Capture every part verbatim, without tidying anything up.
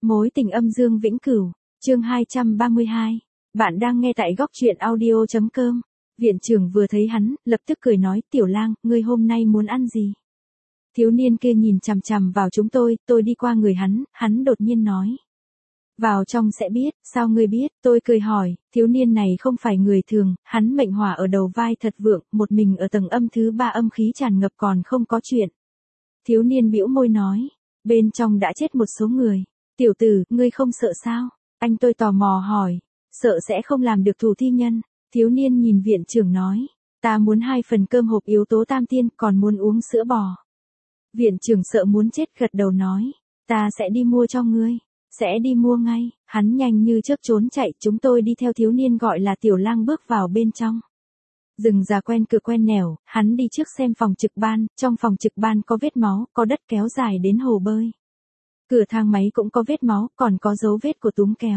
Mối tình âm dương vĩnh cửu, chương hai trăm ba mươi hai. Bạn đang nghe tại góc truyện audio chấm com. Viện trưởng vừa thấy hắn, lập tức cười nói, Tiểu Lang, ngươi hôm nay muốn ăn gì? Thiếu niên kia nhìn chằm chằm vào chúng tôi, tôi đi qua người hắn, hắn đột nhiên nói. Vào trong sẽ biết, sao ngươi biết? Tôi cười hỏi, thiếu niên này không phải người thường, hắn mệnh hỏa ở đầu vai thật vượng, một mình ở tầng âm thứ ba âm khí tràn ngập còn không có chuyện. Thiếu niên bĩu môi nói, bên trong đã chết một số người. Tiểu tử, ngươi không sợ sao? Anh tôi tò mò hỏi, sợ sẽ không làm được thủ thi nhân. Thiếu niên nhìn viện trưởng nói, ta muốn hai phần cơm hộp yếu tố tam tiên, còn muốn uống sữa bò. Viện trưởng sợ muốn chết gật đầu nói, ta sẽ đi mua cho ngươi, sẽ đi mua ngay. Hắn nhanh như chớp trốn chạy, chúng tôi đi theo thiếu niên gọi là Tiểu Lang bước vào bên trong. Rừng già quen cửa quen nẻo, hắn đi trước xem phòng trực ban, trong phòng trực ban có vết máu, có đất kéo dài đến hồ bơi. Cửa thang máy cũng có vết máu, còn có dấu vết của túm kéo.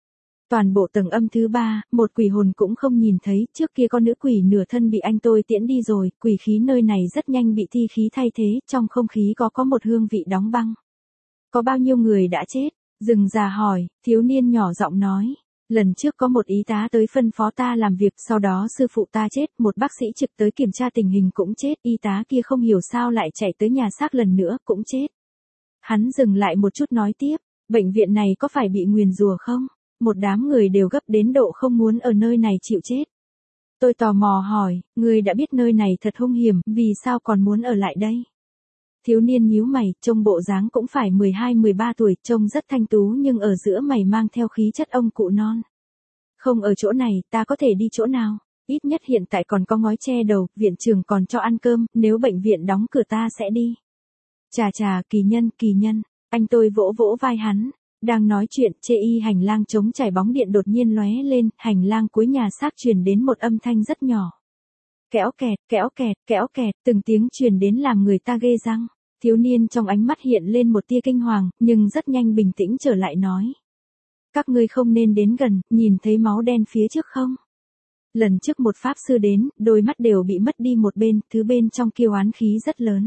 Toàn bộ tầng âm thứ ba, một quỷ hồn cũng không nhìn thấy, trước kia con nữ quỷ nửa thân bị anh tôi tiễn đi rồi, quỷ khí nơi này rất nhanh bị thi khí thay thế, trong không khí có có một hương vị đóng băng. Có bao nhiêu người đã chết? Rừng già hỏi, thiếu niên nhỏ giọng nói. Lần trước có một y tá tới phân phó ta làm việc, sau đó sư phụ ta chết, một bác sĩ trực tới kiểm tra tình hình cũng chết, y tá kia không hiểu sao lại chạy tới nhà xác lần nữa, cũng chết. Hắn dừng lại một chút nói tiếp, bệnh viện này có phải bị nguyền rủa không? Một đám người đều gấp đến độ không muốn ở nơi này chịu chết. Tôi tò mò hỏi, người đã biết nơi này thật hung hiểm, vì sao còn muốn ở lại đây? Thiếu niên nhíu mày, trông bộ dáng cũng phải mười hai mười ba tuổi, trông rất thanh tú nhưng ở giữa mày mang theo khí chất ông cụ non. Không ở chỗ này, ta có thể đi chỗ nào? Ít nhất hiện tại còn có ngói che đầu, viện trưởng còn cho ăn cơm, nếu bệnh viện đóng cửa ta sẽ đi. Chà chà, kỳ nhân, kỳ nhân, anh tôi vỗ vỗ vai hắn, đang nói chuyện, chê y hành lang trống chảy bóng điện đột nhiên lóe lên, hành lang cuối nhà xác truyền đến một âm thanh rất nhỏ. Kéo kẹt, kéo kẹt, kéo kẹt, từng tiếng truyền đến làm người ta ghê răng. Thiếu niên trong ánh mắt hiện lên một tia kinh hoàng, nhưng rất nhanh bình tĩnh trở lại nói. Các ngươi không nên đến gần, nhìn thấy máu đen phía trước không? Lần trước một pháp sư đến, đôi mắt đều bị mất đi một bên, thứ bên trong kia oán khí rất lớn.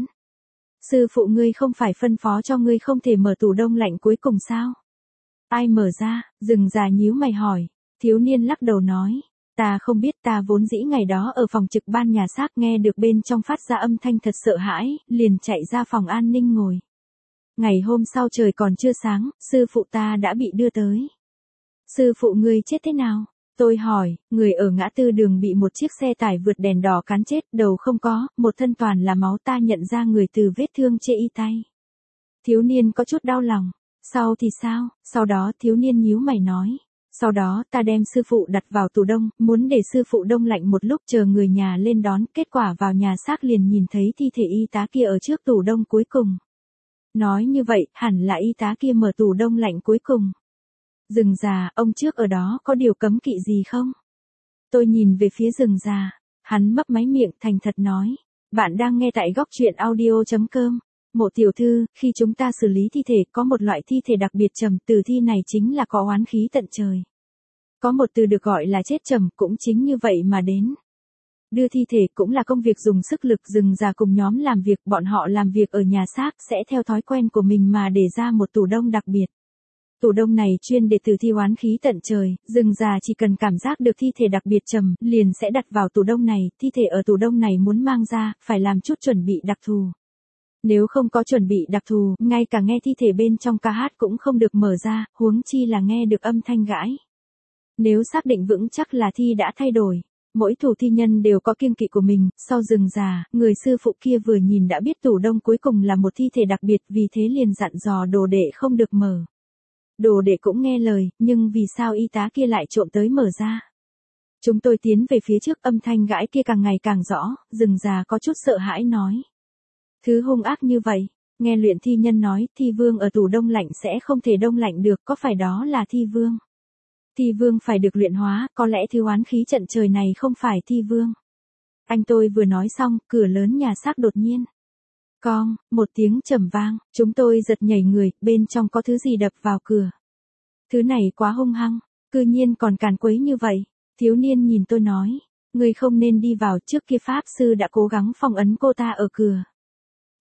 Sư phụ ngươi không phải phân phó cho ngươi không thể mở tủ đông lạnh cuối cùng sao? Ai mở ra? Rừng già nhíu mày hỏi. Thiếu niên lắc đầu nói. Ta không biết, ta vốn dĩ ngày đó ở phòng trực ban nhà xác nghe được bên trong phát ra âm thanh thật sợ hãi, liền chạy ra phòng an ninh ngồi. Ngày hôm sau trời còn chưa sáng, sư phụ ta đã bị đưa tới. Sư phụ ngươi chết thế nào? Tôi hỏi, người ở ngã tư đường bị một chiếc xe tải vượt đèn đỏ cán chết, đầu không có, một thân toàn là máu, ta nhận ra người từ vết thương chê y tay. Thiếu niên có chút đau lòng. Sau thì sao? Sau đó thiếu niên nhíu mày nói. Sau đó ta đem sư phụ đặt vào tủ đông, muốn để sư phụ đông lạnh một lúc chờ người nhà lên đón, kết quả vào nhà xác liền nhìn thấy thi thể y tá kia ở trước tủ đông cuối cùng. Nói như vậy, hẳn là y tá kia mở tủ đông lạnh cuối cùng. Rừng già, ông trước ở đó có điều cấm kỵ gì không? Tôi nhìn về phía rừng già, hắn mấp máy miệng thành thật nói. Bạn đang nghe tại góc truyện audio chấm com. Mộ tiểu thư, khi chúng ta xử lý thi thể có một loại thi thể đặc biệt trầm, từ thi này chính là có oán khí tận trời. Có một từ được gọi là chết trầm, cũng chính như vậy mà đến. Đưa thi thể cũng là công việc dùng sức lực. Rừng già cùng nhóm làm việc, bọn họ làm việc ở nhà xác sẽ theo thói quen của mình mà để ra một tủ đông đặc biệt. Tủ đông này chuyên để tử thi oán khí tận trời, rừng già chỉ cần cảm giác được thi thể đặc biệt trầm, liền sẽ đặt vào tủ đông này, thi thể ở tủ đông này muốn mang ra, phải làm chút chuẩn bị đặc thù. Nếu không có chuẩn bị đặc thù, ngay cả nghe thi thể bên trong ca hát cũng không được mở ra, huống chi là nghe được âm thanh gãi. Nếu xác định vững chắc là thi đã thay đổi, mỗi thủ thi nhân đều có kiêng kỵ của mình, sau rừng già, người sư phụ kia vừa nhìn đã biết tủ đông cuối cùng là một thi thể đặc biệt, vì thế liền dặn dò đồ đệ không được mở. Đồ đệ cũng nghe lời, nhưng vì sao y tá kia lại trộm tới mở ra? Chúng tôi tiến về phía trước, âm thanh gãi kia càng ngày càng rõ, rừng già có chút sợ hãi nói. Thứ hung ác như vậy, nghe luyện thi nhân nói, thi vương ở tủ đông lạnh sẽ không thể đông lạnh được, có phải đó là thi vương? Thi vương phải được luyện hóa, có lẽ thứ oán khí trận trời này không phải thi vương. Anh tôi vừa nói xong, cửa lớn nhà xác đột nhiên. Cong, một tiếng trầm vang, chúng tôi giật nhảy người, bên trong có thứ gì đập vào cửa. Thứ này quá hung hăng, cư nhiên còn càn quấy như vậy. Thiếu niên nhìn tôi nói, người không nên đi vào, trước kia pháp sư đã cố gắng phong ấn cô ta ở cửa.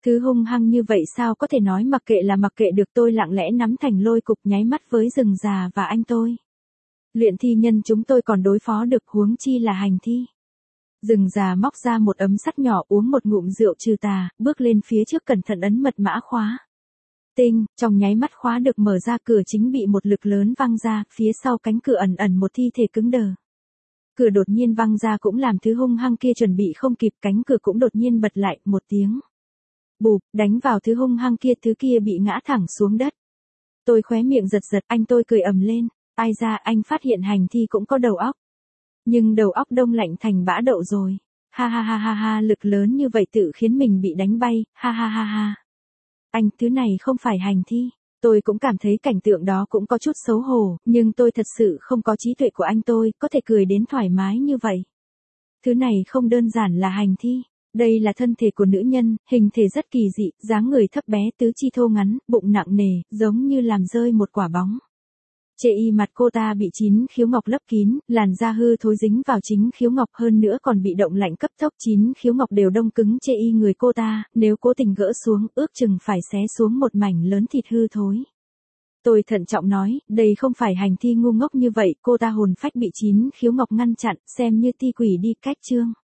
Thứ hung hăng như vậy sao có thể nói mặc kệ là mặc kệ được, tôi lặng lẽ nắm thành lôi cục nháy mắt với rừng già và anh tôi. Luyện thi nhân chúng tôi còn đối phó được, huống chi là hành thi. Rừng già móc ra một ấm sắt nhỏ, uống một ngụm rượu trừ tà, bước lên phía trước cẩn thận ấn mật mã khóa. Tinh, trong nháy mắt khóa được mở ra, cửa chính bị một lực lớn văng ra, phía sau cánh cửa ẩn ẩn một thi thể cứng đờ. Cửa đột nhiên văng ra cũng làm thứ hung hăng kia chuẩn bị không kịp, cánh cửa cũng đột nhiên bật lại, một tiếng bụp, đánh vào thứ hung hăng kia, thứ kia bị ngã thẳng xuống đất. Tôi khóe miệng giật giật, anh tôi cười ầm lên, ai ra anh phát hiện hành thi cũng có đầu óc. Nhưng đầu óc đông lạnh thành bã đậu rồi. Ha ha ha ha ha, lực lớn như vậy tự khiến mình bị đánh bay, ha ha ha ha. Anh, thứ này không phải hành thi. Tôi cũng cảm thấy cảnh tượng đó cũng có chút xấu hổ, nhưng tôi thật sự không có trí tuệ của anh tôi, có thể cười đến thoải mái như vậy. Thứ này không đơn giản là hành thi. Đây là thân thể của nữ nhân, hình thể rất kỳ dị, dáng người thấp bé, tứ chi thô ngắn, bụng nặng nề, giống như làm rơi một quả bóng. Chê y mặt cô ta bị chín khiếu ngọc lấp kín, làn da hư thối dính vào chính khiếu ngọc, hơn nữa còn bị động lạnh cấp tốc, chín khiếu ngọc đều đông cứng chê y người cô ta, nếu cố tình gỡ xuống, ước chừng phải xé xuống một mảnh lớn thịt hư thối. Tôi thận trọng nói, đây không phải hành thi ngu ngốc như vậy, cô ta hồn phách bị chín khiếu ngọc ngăn chặn, xem như ti quỷ đi cách chương.